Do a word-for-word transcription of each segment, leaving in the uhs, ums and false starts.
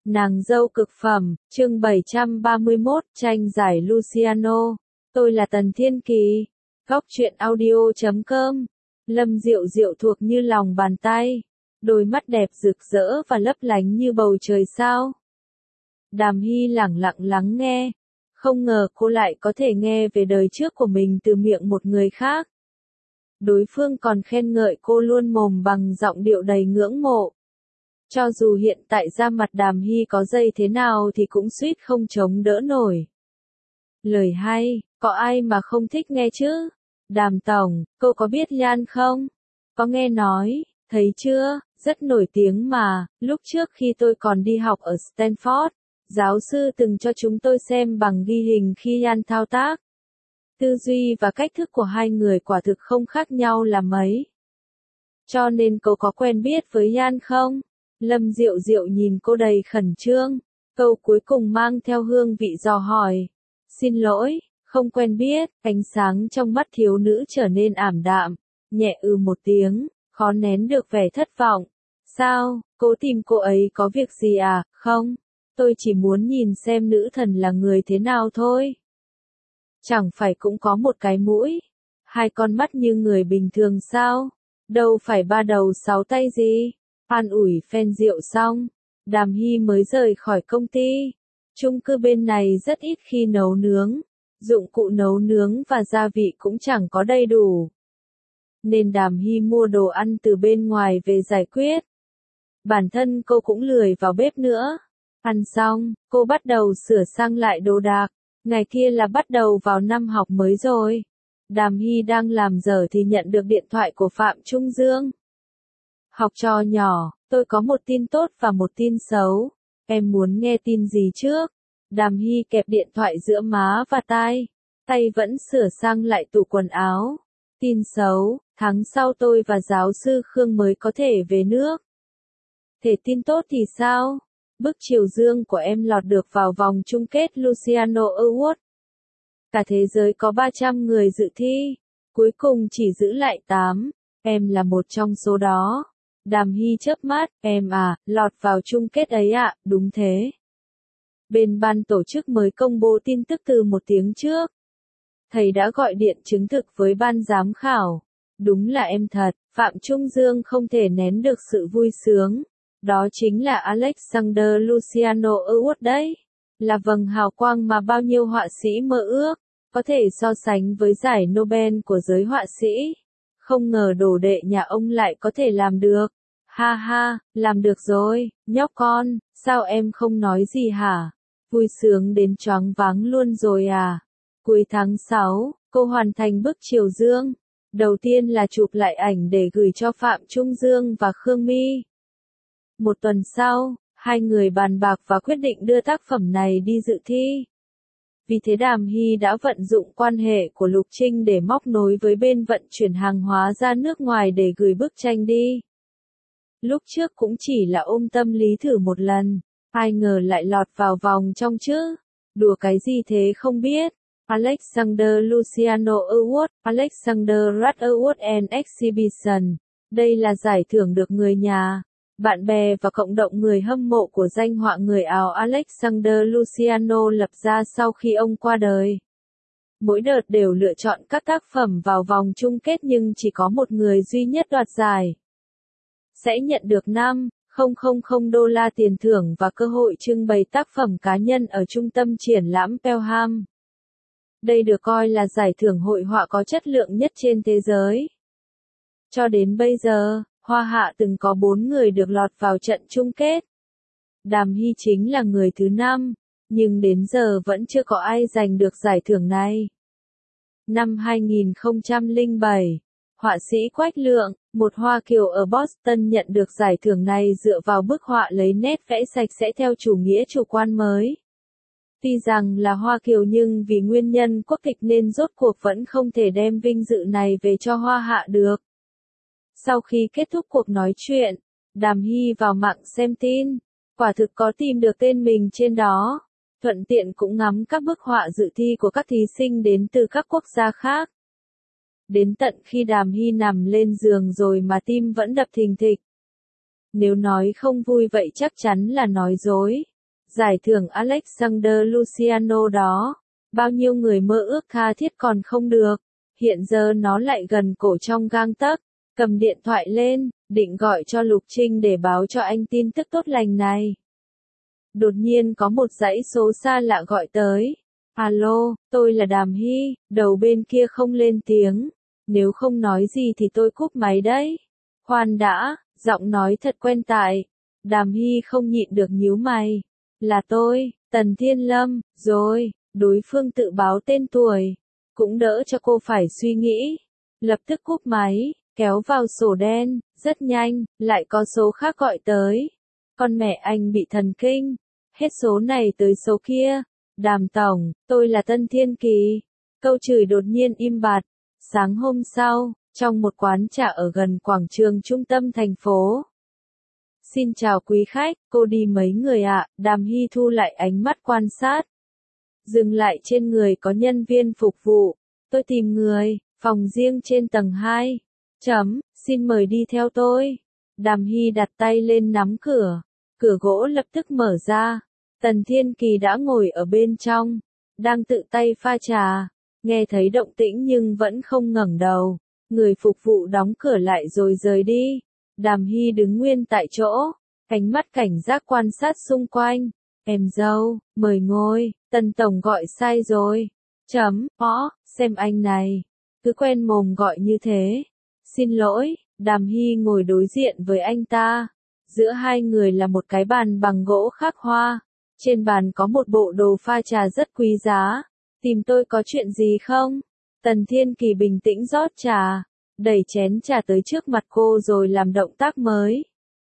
Nàng dâu cực phẩm, chương bảy trăm ba mươi mốt, tranh giải Luciano. Tôi là Tần Thiên Kỳ. Góc truyện audio chấm com. Lâm Diệu Diệu thuộc như lòng bàn tay. Đôi mắt đẹp rực rỡ và lấp lánh như bầu trời sao. Đàm Hy lẳng lặng lắng nghe. Không ngờ cô lại có thể nghe về đời trước của mình từ miệng một người khác. Đối phương còn khen ngợi cô luôn mồm bằng giọng điệu đầy ngưỡng mộ. Cho dù hiện tại da mặt Đàm Hy có dây thế nào thì cũng suýt không chống đỡ nổi. Lời hay, có ai mà không thích nghe chứ? Đàm Tổng, cô có biết Yan không? Có nghe nói, thấy chưa, rất nổi tiếng mà, lúc trước khi tôi còn đi học ở Stanford, giáo sư từng cho chúng tôi xem bằng ghi hình khi Yan thao tác. Tư duy và cách thức của hai người quả thực không khác nhau là mấy. Cho nên cậu có quen biết với Yan không? Lâm Diệu Diệu nhìn cô đầy khẩn trương, câu cuối cùng mang theo hương vị dò hỏi. Xin lỗi, không quen biết, ánh sáng trong mắt thiếu nữ trở nên ảm đạm, nhẹ ừ một tiếng, khó nén được vẻ thất vọng. Sao, cô tìm cô ấy có việc gì à? Không, tôi chỉ muốn nhìn xem nữ thần là người thế nào thôi. Chẳng phải cũng có một cái mũi, hai con mắt như người bình thường sao? Đâu phải ba đầu sáu tay gì? An ủi phen rượu xong, Đàm Hy mới rời khỏi công ty. Chung cư bên này rất ít khi nấu nướng, dụng cụ nấu nướng và gia vị cũng chẳng có đầy đủ. Nên Đàm Hy mua đồ ăn từ bên ngoài về giải quyết. Bản thân cô cũng lười vào bếp nữa. Ăn xong, cô bắt đầu sửa sang lại đồ đạc. Ngày kia là bắt đầu vào năm học mới rồi. Đàm Hy đang làm dở thì nhận được điện thoại của Phạm Trung Dương. Học trò nhỏ, tôi có một tin tốt và một tin xấu. Em muốn nghe tin gì trước? Đàm Hy kẹp điện thoại giữa má và tai. Tay vẫn sửa sang lại tủ quần áo. Tin xấu, tháng sau tôi và giáo sư Khương mới có thể về nước. Thế tin tốt thì sao? Bức chiều dương của em lọt được vào vòng chung kết Luciano Award. Cả thế giới có ba trăm người dự thi. Cuối cùng chỉ giữ lại tám. Em là một trong số đó. Đàm Hy chớp mắt, em à, lọt vào chung kết ấy ạ, à, đúng thế. Bên ban tổ chức mới công bố tin tức từ một tiếng trước. Thầy đã gọi điện chứng thực với ban giám khảo. Đúng là em thật, Phạm Trung Dương không thể nén được sự vui sướng. Đó chính là Alexander Luciano Award đấy. Là vầng hào quang mà bao nhiêu họa sĩ mơ ước, có thể so sánh với giải Nobel của giới họa sĩ. Không ngờ đồ đệ nhà ông lại có thể làm được. Ha ha, làm được rồi, nhóc con, sao em không nói gì hả? Vui sướng đến choáng váng luôn rồi à? Cuối tháng sáu, cô hoàn thành bức chiều dương. Đầu tiên là chụp lại ảnh để gửi cho Phạm Trung Dương và Khương My. Một tuần sau, hai người bàn bạc và quyết định đưa tác phẩm này đi dự thi. Vì thế Đàm Hy đã vận dụng quan hệ của Lục Trinh để móc nối với bên vận chuyển hàng hóa ra nước ngoài để gửi bức tranh đi. Lúc trước cũng chỉ là ôm tâm lý thử một lần, ai ngờ lại lọt vào vòng trong chứ. Đùa cái gì thế không biết. Alexander Luciano Award, Alexander Rudd Award and Exhibition. Đây là giải thưởng được người nhà, bạn bè và cộng đồng người hâm mộ của danh họa người Áo Alexander Luciano lập ra sau khi ông qua đời. Mỗi đợt đều lựa chọn các tác phẩm vào vòng chung kết nhưng chỉ có một người duy nhất đoạt giải. Sẽ nhận được năm nghìn đô la tiền thưởng và cơ hội trưng bày tác phẩm cá nhân ở trung tâm triển lãm Pelham. Đây được coi là giải thưởng hội họa có chất lượng nhất trên thế giới. Cho đến bây giờ, Hoa Hạ từng có bốn người được lọt vào trận chung kết. Đàm Hy chính là người thứ năm, nhưng đến giờ vẫn chưa có ai giành được giải thưởng này. Năm hai nghìn không trăm lẻ bảy, họa sĩ Quách Lượng, một Hoa Kiều ở Boston nhận được giải thưởng này dựa vào bức họa lấy nét vẽ sạch sẽ theo chủ nghĩa chủ quan mới. Tuy rằng là Hoa Kiều nhưng vì nguyên nhân quốc tịch nên rốt cuộc vẫn không thể đem vinh dự này về cho Hoa Hạ được. Sau khi kết thúc cuộc nói chuyện, Đàm Hy vào mạng xem tin, quả thực có tìm được tên mình trên đó, thuận tiện cũng ngắm các bức họa dự thi của các thí sinh đến từ các quốc gia khác. Đến tận khi Đàm Hy nằm lên giường rồi mà tim vẫn đập thình thịch. Nếu nói không vui vậy chắc chắn là nói dối, Giải thưởng Alexander Luciano đó, bao nhiêu người mơ ước tha thiết còn không được, hiện giờ nó lại gần cổ trong gang tấc. Cầm điện thoại lên, định gọi cho Lục Trinh để báo cho anh tin tức tốt lành này. Đột nhiên có một dãy số xa lạ gọi tới. Alo, tôi là Đàm Hy, đầu bên kia không lên tiếng. Nếu không nói gì thì tôi cúp máy đấy. Khoan đã, giọng nói thật quen tại. Đàm Hy không nhịn được nhíu mày. Là tôi, Tần Thiên Lâm, rồi, đối phương tự báo tên tuổi. Cũng đỡ cho cô phải suy nghĩ. Lập tức cúp máy, kéo vào sổ đen, rất nhanh, lại có số khác gọi tới. Con mẹ anh bị thần kinh. Hết số này tới số kia. Đàm tổng, tôi là Tân Thiên Kỳ. Câu chửi đột nhiên im bặt. Sáng hôm sau, trong một quán trà ở gần quảng trường trung tâm thành phố. Xin chào quý khách, cô đi mấy người ạ? Đàm Hy thu lại ánh mắt quan sát. Dừng lại trên người có nhân viên phục vụ. Tôi tìm người, phòng riêng trên tầng hai. Chấm, xin mời đi theo tôi. Đàm Hy đặt tay lên nắm cửa. Cửa gỗ lập tức mở ra. Tần Thiên Kỳ đã ngồi ở bên trong. Đang tự tay pha trà. Nghe thấy động tĩnh nhưng vẫn không ngẩng đầu. Người phục vụ đóng cửa lại rồi rời đi. Đàm Hy đứng nguyên tại chỗ. Ánh mắt cảnh giác quan sát xung quanh. Em dâu, mời ngồi. Tần tổng gọi sai rồi. Chấm, ó, xem anh này. Cứ quen mồm gọi như thế. Xin lỗi, Đàm Hy ngồi đối diện với anh ta. Giữa hai người là một cái bàn bằng gỗ khắc hoa. Trên bàn có một bộ đồ pha trà rất quý giá. Tìm tôi có chuyện gì không? Tần Thiên Kỳ bình tĩnh rót trà. Đẩy chén trà tới trước mặt cô rồi làm động tác mới.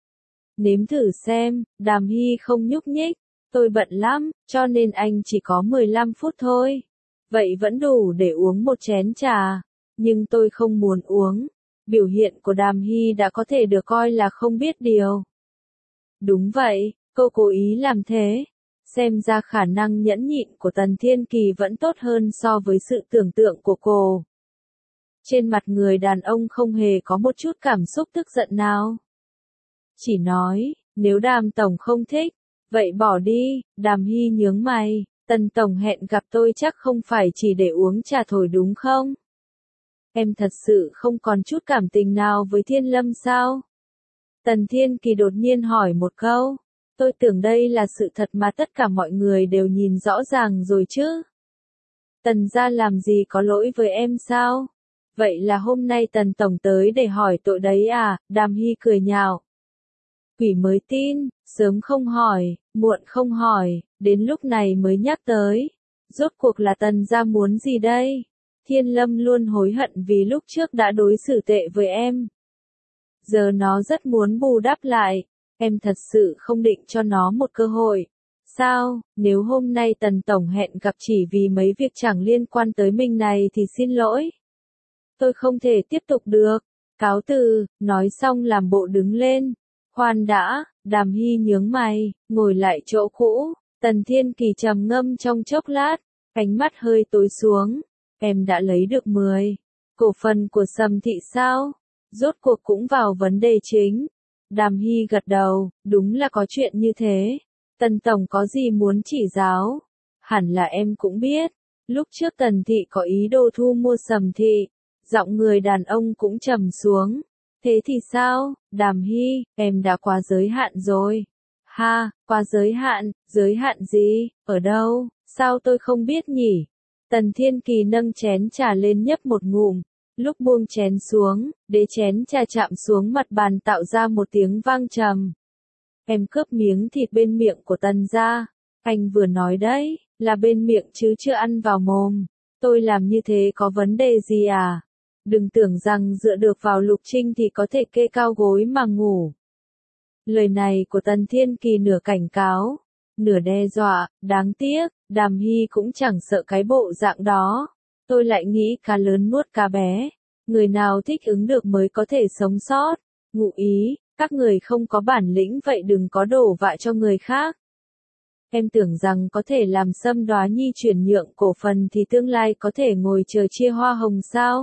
Nếm thử xem, Đàm Hy không nhúc nhích. Tôi bận lắm, cho nên anh chỉ có mười lăm phút thôi. Vậy vẫn đủ để uống một chén trà. Nhưng tôi không muốn uống. Biểu hiện của Đàm Hy đã có thể được coi là không biết điều. Đúng vậy, cô cố ý làm thế. Xem ra khả năng nhẫn nhịn của Tần Thiên Kỳ vẫn tốt hơn so với sự tưởng tượng của cô. Trên mặt người đàn ông không hề có một chút cảm xúc tức giận nào. Chỉ nói, nếu Đàm tổng không thích, vậy bỏ đi. Đàm Hy nhướng mày. Tần tổng hẹn gặp tôi chắc không phải chỉ để uống trà thổi đúng không? Em thật sự không còn chút cảm tình nào với Thiên Lâm sao? Tần Thiên Kỳ đột nhiên hỏi một câu. Tôi tưởng đây là sự thật mà tất cả mọi người đều nhìn rõ ràng rồi chứ. Tần gia làm gì có lỗi với em sao? Vậy là hôm nay Tần tổng tới để hỏi tội đấy à? Đàm Hy cười nhạo. Quỷ mới tin, sớm không hỏi, muộn không hỏi, đến lúc này mới nhắc tới. Rốt cuộc là Tần gia muốn gì đây? Thiên Lâm luôn hối hận vì lúc trước đã đối xử tệ với em. Giờ nó rất muốn bù đắp lại. Em thật sự không định cho nó một cơ hội. Sao, nếu hôm nay Tần tổng hẹn gặp chỉ vì mấy việc chẳng liên quan tới mình này thì xin lỗi. Tôi không thể tiếp tục được. Cáo từ, nói xong làm bộ đứng lên. Khoan đã, Đàm Hy nhướng mày, ngồi lại chỗ cũ. Tần Thiên Kỳ trầm ngâm trong chốc lát, ánh mắt hơi tối xuống. Em đã lấy được mười cổ phần của Sầm Thị sao? Rốt cuộc cũng vào vấn đề chính. Đàm Hy gật đầu, đúng là có chuyện như thế. Tần tổng có gì muốn chỉ giáo? Hẳn là em cũng biết. Lúc trước Tần Thị có ý đồ thu mua Sầm Thị. Giọng người đàn ông cũng trầm xuống. Thế thì sao? Đàm Hy, em đã quá giới hạn rồi. Ha, quá giới hạn, giới hạn gì? Ở đâu? Sao tôi không biết nhỉ? Tần Thiên Kỳ nâng chén trà lên nhấp một ngụm. Lúc buông chén xuống, đế chén trà chạm xuống mặt bàn tạo ra một tiếng vang trầm. Em cướp miếng thịt bên miệng của Tần gia. Anh vừa nói đấy, là bên miệng chứ chưa ăn vào mồm. Tôi làm như thế có vấn đề gì à? Đừng tưởng rằng dựa được vào Lục Trinh thì có thể kê cao gối mà ngủ. Lời này của Tần Thiên Kỳ nửa cảnh cáo, nửa đe dọa, đáng tiếc, Đàm Hy cũng chẳng sợ cái bộ dạng đó. Tôi lại nghĩ cá lớn nuốt cá bé. Người nào thích ứng được mới có thể sống sót. Ngụ ý, các người không có bản lĩnh vậy đừng có đổ vạ cho người khác. Em tưởng rằng có thể làm Sâm Đoá Nhi chuyển nhượng cổ phần thì tương lai có thể ngồi chờ chia hoa hồng sao?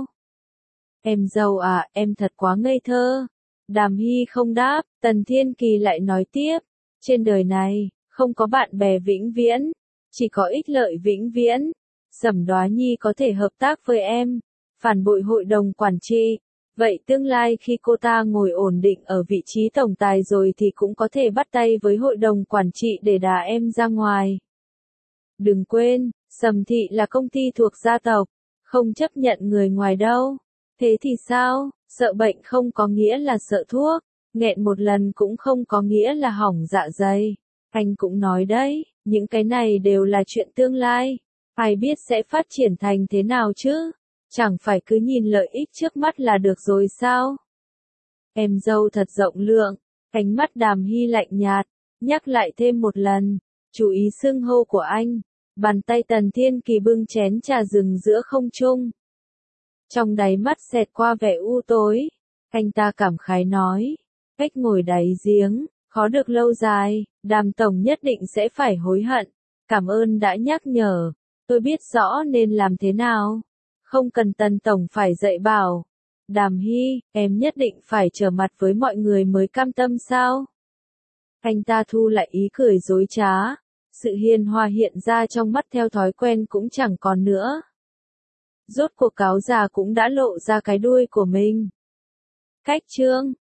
Em dâu à, em thật quá ngây thơ. Đàm Hy không đáp, Tần Thiên Kỳ lại nói tiếp. Trên đời này, Không có bạn bè vĩnh viễn, chỉ có ích lợi vĩnh viễn. Sẩm Đoá Nhi có thể hợp tác với em, phản bội hội đồng quản trị. Vậy tương lai khi cô ta ngồi ổn định ở vị trí tổng tài rồi thì cũng có thể bắt tay với hội đồng quản trị để đá em ra ngoài. Đừng quên, Sầm Thị là công ty thuộc gia tộc, không chấp nhận người ngoài đâu. Thế thì sao, sợ bệnh không có nghĩa là sợ thuốc, nghẹn một lần cũng không có nghĩa là hỏng dạ dày. Anh cũng nói đấy, những cái này đều là chuyện tương lai, ai biết sẽ phát triển thành thế nào chứ, chẳng phải cứ nhìn lợi ích trước mắt là được rồi sao? Em dâu thật rộng lượng, ánh mắt Đàm Hy lạnh nhạt, nhắc lại thêm một lần, chú ý xưng hô của anh. Bàn tay Tần Thiên Kỳ bưng chén trà rừng giữa không trung. Trong đáy mắt xẹt qua vẻ u tối, anh ta cảm khái nói, cách ngồi đáy giếng, khó được lâu dài, Đàm Tổng nhất định sẽ phải hối hận. Cảm ơn đã nhắc nhở, tôi biết rõ nên làm thế nào. Không cần Tần Tổng phải dạy bảo. Đàm Hy, em nhất định phải trở mặt với mọi người mới cam tâm sao? Anh ta thu lại ý cười dối trá. Sự hiền hòa hiện ra trong mắt theo thói quen cũng chẳng còn nữa. Rốt cuộc cáo già cũng đã lộ ra cái đuôi của mình. Cách chương